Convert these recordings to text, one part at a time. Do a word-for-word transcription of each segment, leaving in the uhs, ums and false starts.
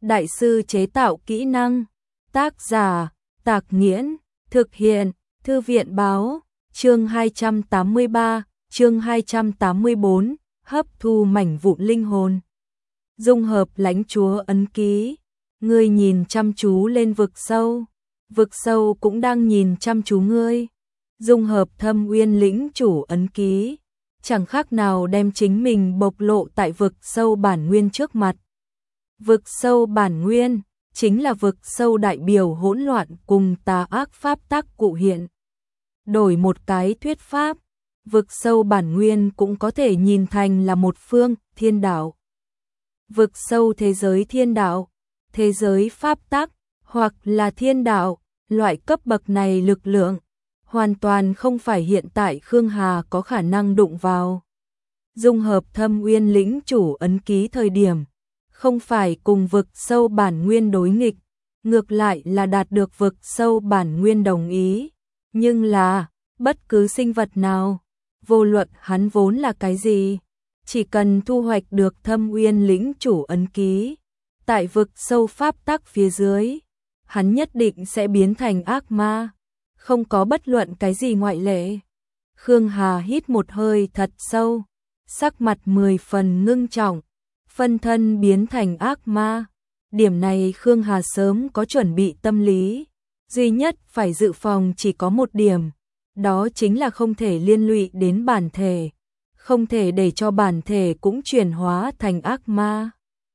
Đại sư chế tạo kỹ năng. Tác giả, Tạc Nghiễn. Thực hiện, Thư viện Báo. Chương hai trăm tám mươi ba, chương hai trăm tám mươi bốn, hấp thu mảnh vụn linh hồn. Dung hợp lãnh chúa ấn ký. Ngươi nhìn chăm chú lên vực sâu. Vực sâu cũng đang nhìn chăm chú ngươi. Dung hợp Thâm Uyên lĩnh chủ ấn ký. Chẳng khác nào đem chính mình bộc lộ tại vực sâu bản nguyên trước mặt. Vực sâu bản nguyên chính là vực sâu đại biểu hỗn loạn cùng tà ác pháp tắc cụ hiện. Đổi một cái thuyết pháp, vực sâu bản nguyên cũng có thể nhìn thành là một phương thiên đạo. Vực sâu thế giới thiên đạo, thế giới pháp tắc, hoặc là thiên đạo, loại cấp bậc này lực lượng, hoàn toàn không phải hiện tại Khương Hà có khả năng đụng vào. Dung hợp Thâm Uyên lĩnh chủ ấn ký thời điểm, không phải cùng vực sâu bản nguyên đối nghịch, ngược lại là đạt được vực sâu bản nguyên đồng ý. Nhưng là, bất cứ sinh vật nào, vô luận hắn vốn là cái gì, chỉ cần thu hoạch được Thâm Uyên lĩnh chủ ấn ký, tại vực sâu pháp tắc phía dưới, hắn nhất định sẽ biến thành ác ma, không có bất luận cái gì ngoại lệ. Khương Hà hít một hơi thật sâu, sắc mặt mười phần ngưng trọng, phân thân biến thành ác ma. Điểm này Khương Hà sớm có chuẩn bị tâm lý, duy nhất phải dự phòng chỉ có một điểm, đó chính là không thể liên lụy đến bản thể, không thể để cho bản thể cũng chuyển hóa thành ác ma.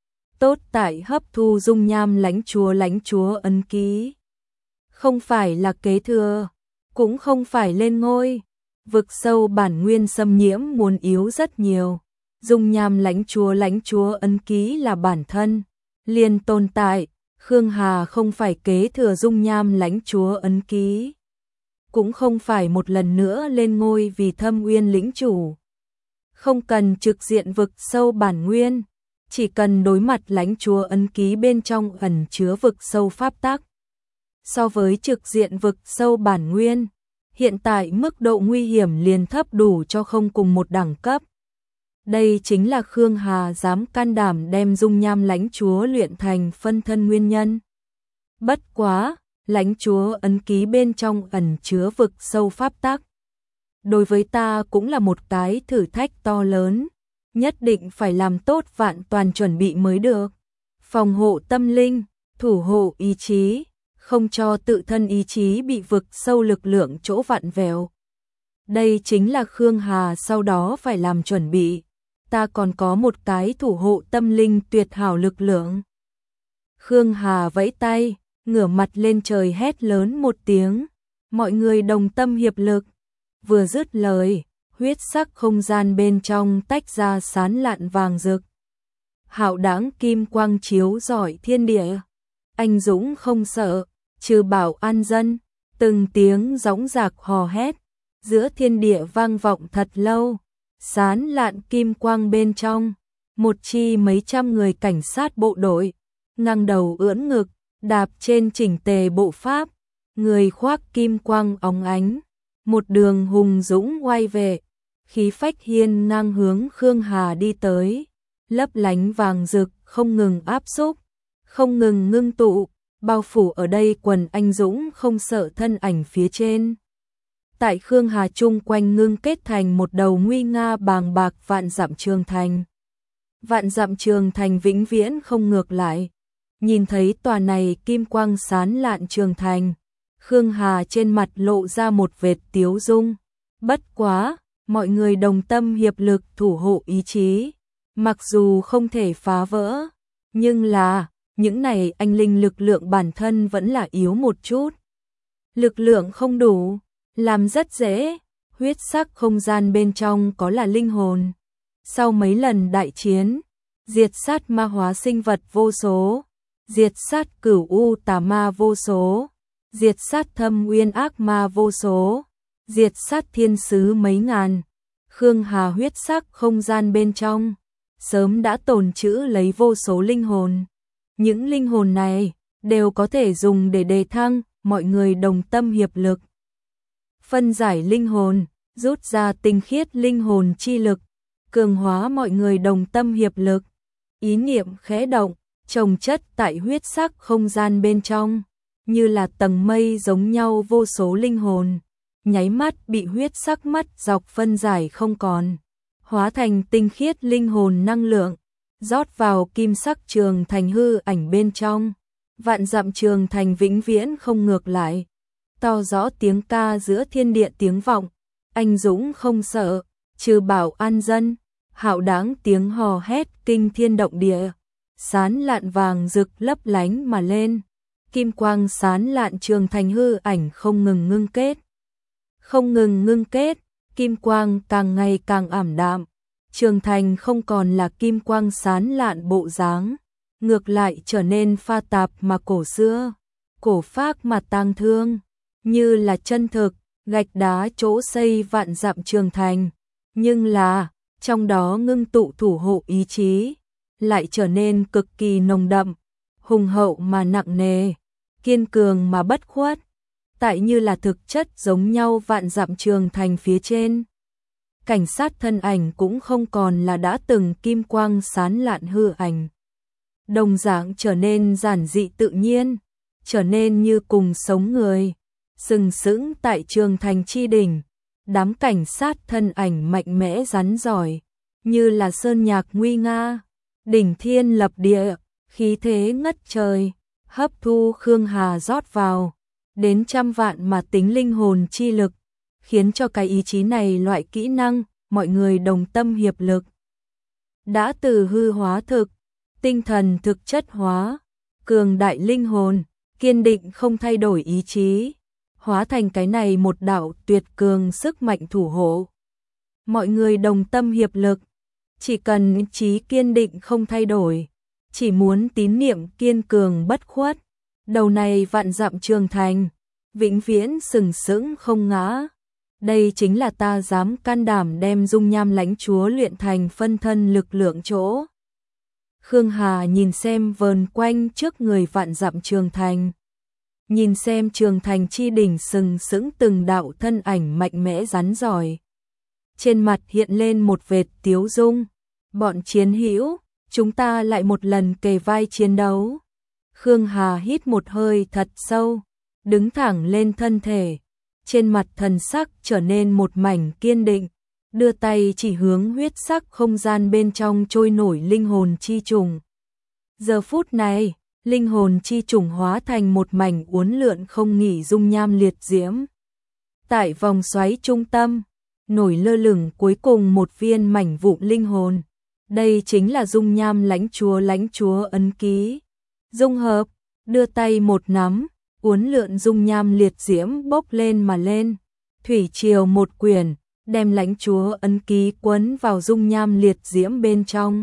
Tốt tại hấp thu dung nham lãnh chúa lãnh chúa ấn ký. Không phải là kế thừa, cũng không phải lên ngôi, vực sâu bản nguyên xâm nhiễm muốn yếu rất nhiều. Dung nham lãnh chúa lãnh chúa ấn ký là bản thân, liền tồn tại, Khương Hà không phải kế thừa dung nham lãnh chúa ấn ký. Cũng không phải một lần nữa lên ngôi vì Thâm Uyên lĩnh chủ. Không cần trực diện vực sâu bản nguyên, chỉ cần đối mặt lãnh chúa ấn ký bên trong ẩn chứa vực sâu pháp tắc. So với trực diện vực sâu bản nguyên, hiện tại mức độ nguy hiểm liền thấp đủ cho không cùng một đẳng cấp. Đây chính là Khương Hà dám can đảm đem dung nham lãnh chúa luyện thành phân thân nguyên nhân. Bất quá, lãnh chúa ấn ký bên trong ẩn chứa vực sâu pháp tắc. Đối với ta cũng là một cái thử thách to lớn, nhất định phải làm tốt vạn toàn chuẩn bị mới được. Phòng hộ tâm linh, thủ hộ ý chí, không cho tự thân ý chí bị vực sâu lực lượng chỗ vặn vẹo. Đây chính là Khương Hà sau đó phải làm chuẩn bị. Ta còn có một cái thủ hộ tâm linh tuyệt hảo lực lượng. Khương Hà vẫy tay, ngửa mặt lên trời hét lớn một tiếng. Mọi người đồng tâm hiệp lực. Vừa dứt lời, huyết sắc không gian bên trong tách ra sán lạn vàng rực. Hạo đãng kim quang chiếu rọi thiên địa. Anh dũng không sợ, trừ bảo an dân. Từng tiếng gióng giạc hò hét, giữa thiên địa vang vọng thật lâu. Sán lạn kim quang bên trong, một chi mấy trăm người cảnh sát bộ đội, ngang đầu ưỡn ngực, đạp trên chỉnh tề bộ pháp, người khoác kim quang óng ánh, một đường hùng dũng quay về, khí phách hiên ngang hướng Khương Hà đi tới, lấp lánh vàng rực không ngừng áp xúc, không ngừng ngưng tụ, bao phủ ở đây quần anh dũng không sợ thân ảnh phía trên. Tại Khương Hà chung quanh ngưng kết thành một đầu nguy nga bàng bạc vạn dặm trường thành. Vạn dặm trường thành vĩnh viễn không ngược lại. Nhìn thấy tòa này kim quang sán lạn trường thành, Khương Hà trên mặt lộ ra một vệt tiếu dung. Bất quá, mọi người đồng tâm hiệp lực thủ hộ ý chí. Mặc dù không thể phá vỡ, nhưng là, những này anh linh lực lượng bản thân vẫn là yếu một chút. Lực lượng không đủ. Làm rất dễ, huyết sắc không gian bên trong có là linh hồn. Sau mấy lần đại chiến, diệt sát ma hóa sinh vật vô số, diệt sát cửu u tà ma vô số, diệt sát thâm uyên ác ma vô số, diệt sát thiên sứ mấy ngàn. Khương Hà huyết sắc không gian bên trong, sớm đã tồn trữ lấy vô số linh hồn. Những linh hồn này đều có thể dùng để đề thăng, mọi người đồng tâm hiệp lực. Phân giải linh hồn, rút ra tinh khiết linh hồn chi lực, cường hóa mọi người đồng tâm hiệp lực. Ý niệm khẽ động, chồng chất tại huyết sắc không gian bên trong, như là tầng mây giống nhau vô số linh hồn, nháy mắt bị huyết sắc mắt dọc phân giải không còn, hóa thành tinh khiết linh hồn năng lượng, rót vào kim sắc trường thành hư ảnh bên trong. Vạn dặm trường thành vĩnh viễn không ngược lại, to rõ tiếng ca giữa thiên địa tiếng vọng, anh dũng không sợ, trừ bảo an dân, hạo đáng tiếng hò hét kinh thiên động địa, sán lạn vàng rực lấp lánh mà lên, kim quang sán lạn trường thành hư ảnh không ngừng ngưng kết. Không ngừng ngưng kết, kim quang càng ngày càng ảm đạm, trường thành không còn là kim quang sán lạn bộ dáng, ngược lại trở nên pha tạp mà cổ xưa, cổ phác mà tang thương, như là chân thực, gạch đá chỗ xây vạn dặm trường thành, nhưng là, trong đó ngưng tụ thủ hộ ý chí, lại trở nên cực kỳ nồng đậm, hùng hậu mà nặng nề, kiên cường mà bất khuất, tại như là thực chất giống nhau vạn dặm trường thành phía trên. Cảnh sát thân ảnh cũng không còn là đã từng kim quang sán lạn hư ảnh. Đồng dạng trở nên giản dị tự nhiên, trở nên như cùng sống người, sừng sững tại trường thành chi đỉnh, đám cảnh sát thân ảnh mạnh mẽ rắn giỏi, như là sơn nhạc nguy nga, đỉnh thiên lập địa, khí thế ngất trời, hấp thu Khương Hà rót vào, đến trăm vạn mà tính linh hồn chi lực, khiến cho cái ý chí này loại kỹ năng, mọi người đồng tâm hiệp lực. Đã từ hư hóa thực, tinh thần thực chất hóa, cường đại linh hồn, kiên định không thay đổi ý chí, hóa thành cái này một đạo tuyệt cường sức mạnh thủ hộ. Mọi người đồng tâm hiệp lực, chỉ cần chí kiên định không thay đổi, chỉ muốn tín niệm kiên cường bất khuất, đầu này vạn dặm trường thành, vĩnh viễn sừng sững không ngã. Đây chính là ta dám can đảm đem dung nham lãnh chúa luyện thành phân thân lực lượng chỗ. Khương Hà nhìn xem vờn quanh trước người vạn dặm trường thành. Nhìn xem trường thành chi đỉnh sừng sững từng đạo thân ảnh mạnh mẽ rắn giỏi. Trên mặt hiện lên một vệt tiếu dung. Bọn chiến hữu, chúng ta lại một lần kề vai chiến đấu. Khương Hà hít một hơi thật sâu, đứng thẳng lên thân thể. Trên mặt thần sắc trở nên một mảnh kiên định, đưa tay chỉ hướng huyết sắc không gian bên trong trôi nổi linh hồn chi trùng. Giờ phút này, linh hồn chi trùng hóa thành một mảnh uốn lượn không nghỉ dung nham liệt diễm. Tại vòng xoáy trung tâm, nổi lơ lửng cuối cùng một viên mảnh vụn linh hồn. Đây chính là dung nham lãnh chúa lãnh chúa ấn ký. Dung hợp, đưa tay một nắm, uốn lượn dung nham liệt diễm bốc lên mà lên. Thủy triều một quyển, đem lãnh chúa ấn ký quấn vào dung nham liệt diễm bên trong.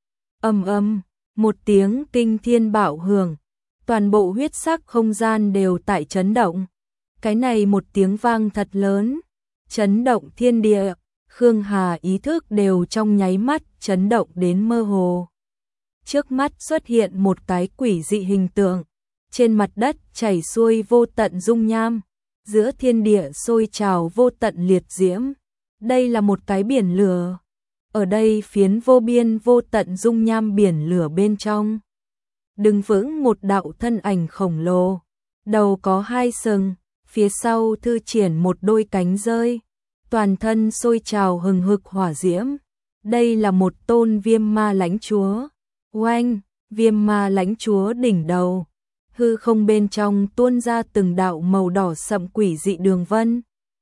Âm âm, một tiếng kinh thiên bạo hưởng, toàn bộ huyết sắc không gian đều tại chấn động. Cái này một tiếng vang thật lớn, chấn động thiên địa, Khương Hà ý thức đều trong nháy mắt chấn động đến mơ hồ. Trước mắt xuất hiện một cái quỷ dị hình tượng, trên mặt đất chảy xuôi vô tận dung nham, giữa thiên địa sôi trào vô tận liệt diễm. Đây là một cái biển lửa. Ở đây phiến vô biên vô tận dung nham biển lửa bên trong. Đứng vững một đạo thân ảnh khổng lồ, đầu có hai sừng, phía sau thư triển một đôi cánh rơi, toàn thân sôi trào hừng hực hỏa diễm. Đây là một tôn viêm ma lãnh chúa. Oanh, viêm ma lãnh chúa đỉnh đầu, hư không bên trong tuôn ra từng đạo màu đỏ sậm quỷ dị đường vân.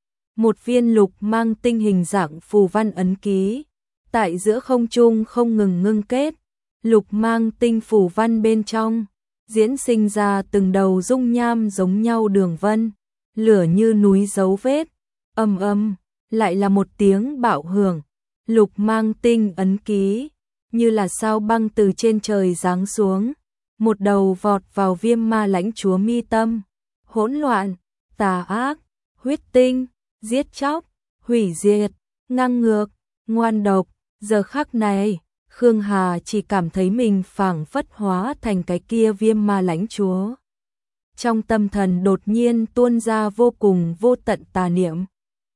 Một viên lục mang tinh hình dạng phù văn ấn ký, tại giữa không trung không ngừng ngưng kết, lục mang tinh phù văn bên trong, diễn sinh ra từng đầu dung nham giống nhau đường vân, lửa như núi dấu vết, âm âm, lại là một tiếng bạo hưởng, lục mang tinh ấn ký, như là sao băng từ trên trời giáng xuống, một đầu vọt vào viêm ma lãnh chúa mi tâm, hỗn loạn, tà ác, huyết tinh, giết chóc, hủy diệt, ngang ngược, ngoan độc. Giờ khắc này, Khương Hà chỉ cảm thấy mình phảng phất hóa thành cái kia viêm ma lãnh chúa. Trong tâm thần đột nhiên tuôn ra vô cùng vô tận tà niệm.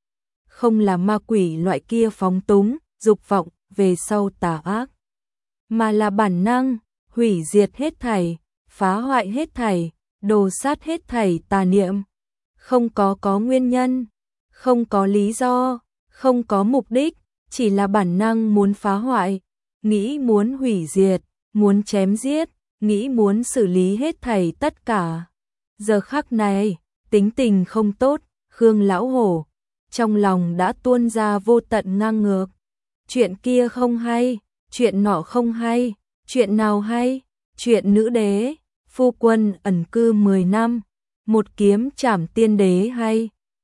Không là ma quỷ loại kia phóng túng, dục vọng, về sau tà ác, mà là bản năng, hủy diệt hết thảy, phá hoại hết thảy, đồ sát hết thảy tà niệm. Không có có nguyên nhân, không có lý do, không có mục đích, chỉ là bản năng muốn phá hoại, nghĩ muốn hủy diệt, muốn chém giết, nghĩ muốn xử lý hết thảy tất cả. Giờ khắc này, tính tình không tốt, Khương lão hổ trong lòng đã tuôn ra vô tận ngang ngược. Chuyện kia không hay, chuyện nọ không hay, chuyện nào hay? Chuyện nữ đế, phu quân ẩn cư mười năm, một kiếm trảm tiên đế hay?